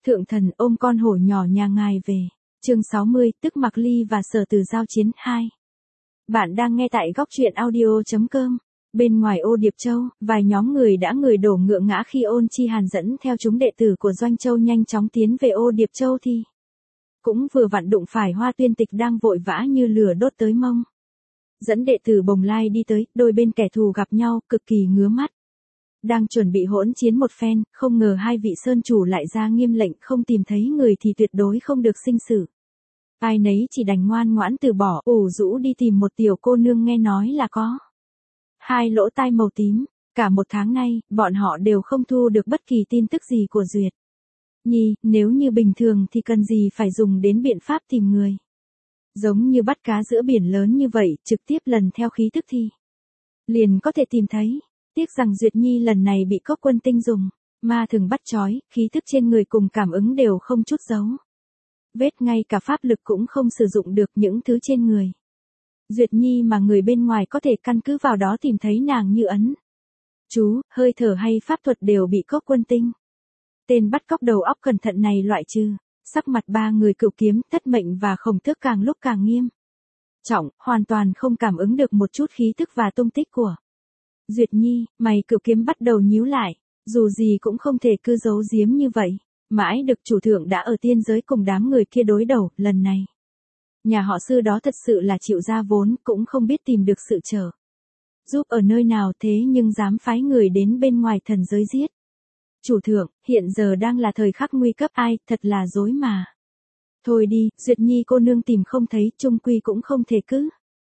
Thượng thần ôm con hổ nhỏ nhà ngài về. Chương 60, tức Mạc Ly và Sở Từ giao chiến 2. Bạn đang nghe tại góc truyện audio.com. Bên ngoài Ô Điệp Châu, vài nhóm người đã người đổ ngựa ngã khi Ôn Chi Hàn dẫn theo chúng đệ tử của Doanh Châu nhanh chóng tiến về Ô Điệp Châu thì cũng vừa vặn đụng phải Hoa Tuyên Tịch đang vội vã như lửa đốt tới mông. Dẫn đệ tử Bồng Lai đi tới, đôi bên kẻ thù gặp nhau, cực kỳ ngứa mắt. Đang chuẩn bị hỗn chiến một phen, không ngờ hai vị sơn chủ lại ra nghiêm lệnh không tìm thấy người thì tuyệt đối không được sinh xử. Ai nấy chỉ đành ngoan ngoãn từ bỏ, ủ rũ đi tìm một tiểu cô nương nghe nói là có hai lỗ tai màu tím. Cả một tháng nay, bọn họ đều không thu được bất kỳ tin tức gì của Duyệt Nhi, nếu như bình thường thì cần gì phải dùng đến biện pháp tìm người. Giống như bắt cá giữa biển lớn như vậy, trực tiếp lần theo khí tức thì liền có thể tìm thấy. Tiếc rằng Duyệt Nhi lần này bị Cốc Quân Tinh dùng ma thường bắt trói, khí thức trên người cùng cảm ứng đều không chút giấu vết, ngay cả pháp lực cũng không sử dụng được những thứ trên người Duyệt Nhi mà người bên ngoài có thể căn cứ vào đó tìm thấy nàng như ấn chú, hơi thở hay pháp thuật đều bị Cốc Quân Tinh, tên bắt cóc đầu óc cẩn thận này loại trừ. Sắc mặt ba người Cửu Kiếm, Thất Mệnh và Khổng Tước càng lúc càng nghiêm trọng, hoàn toàn không cảm ứng được một chút khí tức và tung tích của Duyệt Nhi. Mày Cửu Kiếm bắt đầu nhíu lại, dù gì cũng không thể cứ giấu giếm như vậy. Mãi được chủ thượng đã ở tiên giới cùng đám người kia đối đầu, lần này nhà họ Sư đó thật sự là chịu ra vốn, cũng không biết tìm được sự trợ giúp ở nơi nào, thế nhưng dám phái người đến bên ngoài thần giới giết chủ thượng. Hiện giờ đang là thời khắc nguy cấp, ai, thật là dối mà. Thôi đi, Duyệt Nhi cô nương tìm không thấy, chung quy cũng không thể cứ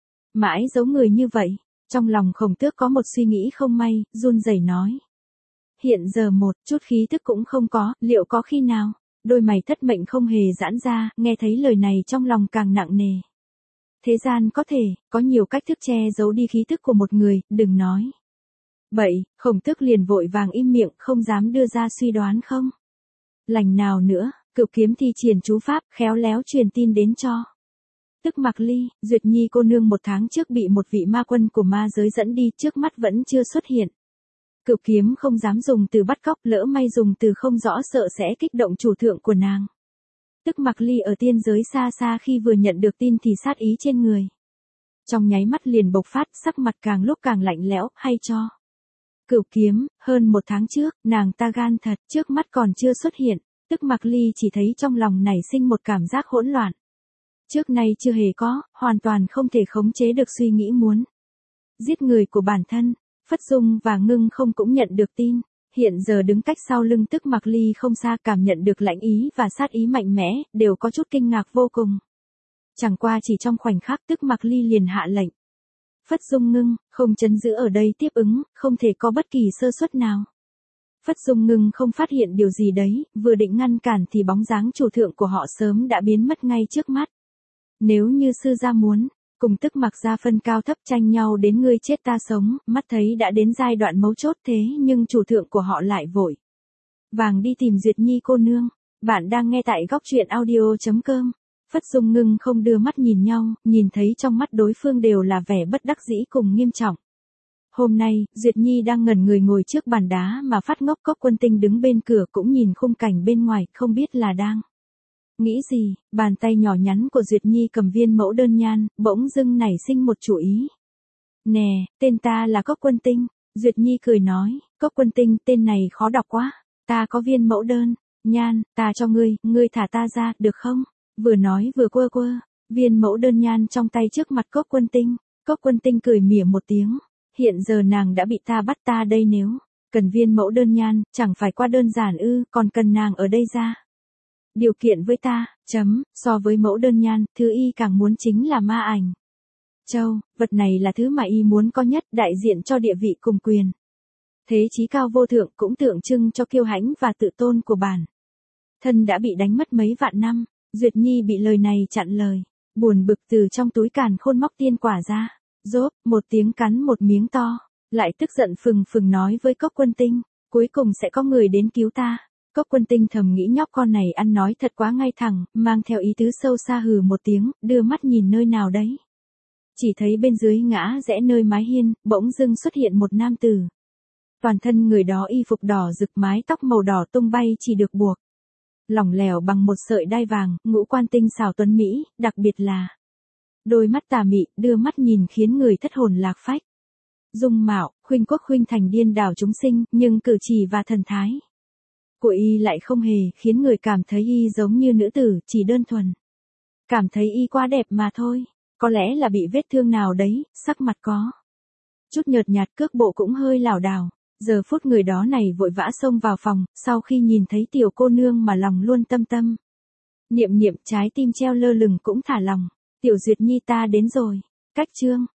mãi giấu người như vậy. Trong lòng Khổng Tước có một suy nghĩ không may, run rẩy nói. Hiện giờ một chút khí tức cũng không có, liệu có khi nào? Đôi mày Thất Mệnh không hề giãn ra, nghe thấy lời này trong lòng càng nặng nề. Thế gian có nhiều cách thức che giấu đi khí tức của một người, đừng nói bậy. Khổng Tước liền vội vàng im miệng, không dám đưa ra suy đoán không lành nào nữa. Cửu Kiếm thi triển chú pháp, khéo léo truyền tin đến cho tức Mạc Ly. Duyệt Nhi cô nương một tháng trước bị một vị ma quân của ma giới dẫn đi, trước mắt vẫn chưa xuất hiện. Cửu Kiếm không dám dùng từ bắt cóc, lỡ may dùng từ không rõ sợ sẽ kích động chủ thượng của nàng. Tức Mạc Ly ở tiên giới xa xa khi vừa nhận được tin thì sát ý trên người trong nháy mắt liền bộc phát, sắc mặt càng lúc càng lạnh lẽo, hay cho Cửu Kiếm, hơn một tháng trước, nàng ta gan thật, trước mắt còn chưa xuất hiện. Tức Mạc Ly chỉ thấy trong lòng nảy sinh một cảm giác hỗn loạn. Trước nay chưa hề có, hoàn toàn không thể khống chế được suy nghĩ muốn giết người của bản thân. Phất Dung và Ngưng Không cũng nhận được tin, hiện giờ đứng cách sau lưng Tức Mạc Ly không xa, cảm nhận được lãnh ý và sát ý mạnh mẽ, đều có chút kinh ngạc vô cùng. Chẳng qua chỉ trong khoảnh khắc, Tức Mạc Ly liền hạ lệnh. Phất Dung Ngưng Không trấn giữ ở đây tiếp ứng, không thể có bất kỳ sơ suất nào. Phất Dung Ngưng Không phát hiện điều gì đấy, vừa định ngăn cản thì bóng dáng chủ thượng của họ sớm đã biến mất ngay trước mắt. Nếu như sư gia muốn cùng Tức Mạc gia phân cao thấp tranh nhau đến ngươi chết ta sống, mắt thấy đã đến giai đoạn mấu chốt, thế nhưng chủ thượng của họ lại vội vàng đi tìm Duyệt Nhi cô nương. Bạn đang nghe tại góc truyện audio.com. Phất Dung Ngưng Không đưa mắt nhìn nhau, nhìn thấy trong mắt đối phương đều là vẻ bất đắc dĩ cùng nghiêm trọng. Hôm nay, Duyệt Nhi đang ngẩn người ngồi trước bàn đá mà phát ngốc. Cốc Quân Tinh đứng bên cửa cũng nhìn khung cảnh bên ngoài, không biết là đang nghĩ gì. Bàn tay nhỏ nhắn của Duyệt Nhi cầm viên mẫu đơn nhan, bỗng dưng nảy sinh một chủ ý. Nè, tên ta là Cốc Quân Tinh. Duyệt Nhi cười nói, Cốc Quân Tinh, tên này khó đọc quá. Ta có viên mẫu đơn nhan, ta cho ngươi thả ta ra, được không? Vừa nói vừa quơ viên mẫu đơn nhan trong tay trước mặt Cốc Quân Tinh. Cốc Quân Tinh cười mỉa một tiếng. Hiện giờ nàng đã bị ta bắt, ta đây nếu cần viên mẫu đơn nhan, chẳng phải qua đơn giản ư, còn cần nàng ở đây ra điều kiện với ta. So với mẫu đơn nhan, thứ y càng muốn chính là ma ảnh châu, vật này là thứ mà y muốn có nhất, đại diện cho địa vị cùng quyền thế chí cao vô thượng, cũng tượng trưng cho kiêu hãnh và tự tôn của bản thân đã bị đánh mất mấy vạn năm. Duyệt Nhi bị lời này chặn lời, buồn bực từ trong túi càn khôn móc tiên quả ra, rốp một tiếng cắn một miếng to, lại tức giận phừng phừng nói với Cốc Quân Tinh, cuối cùng sẽ có người đến cứu ta. Cốc Quân Tinh thầm nghĩ nhóc con này ăn nói thật quá ngay thẳng, mang theo ý tứ sâu xa hừ một tiếng, đưa mắt nhìn nơi nào đấy. Chỉ thấy bên dưới ngã rẽ nơi mái hiên, bỗng dưng xuất hiện một nam tử. Toàn thân người đó y phục đỏ rực, mái tóc màu đỏ tung bay chỉ được buộc lỏng lẻo bằng một sợi đai vàng, ngũ quan tinh xảo tuấn mỹ, đặc biệt là đôi mắt tà mị, đưa mắt nhìn khiến người thất hồn lạc phách. Dung mạo, khuynh quốc khuynh thành điên đảo chúng sinh, nhưng cử chỉ và thần thái của y lại không hề khiến người cảm thấy y giống như nữ tử, chỉ đơn thuần cảm thấy y quá đẹp mà thôi. Có lẽ là bị vết thương nào đấy, sắc mặt có chút nhợt nhạt, cước bộ cũng hơi lảo đảo. Giờ phút người đó này vội vã xông vào phòng, sau khi nhìn thấy tiểu cô nương mà lòng luôn tâm tâm niệm niệm, trái tim treo lơ lửng cũng thả lòng. Tiểu Duyệt Nhi ta đến rồi. Cách chương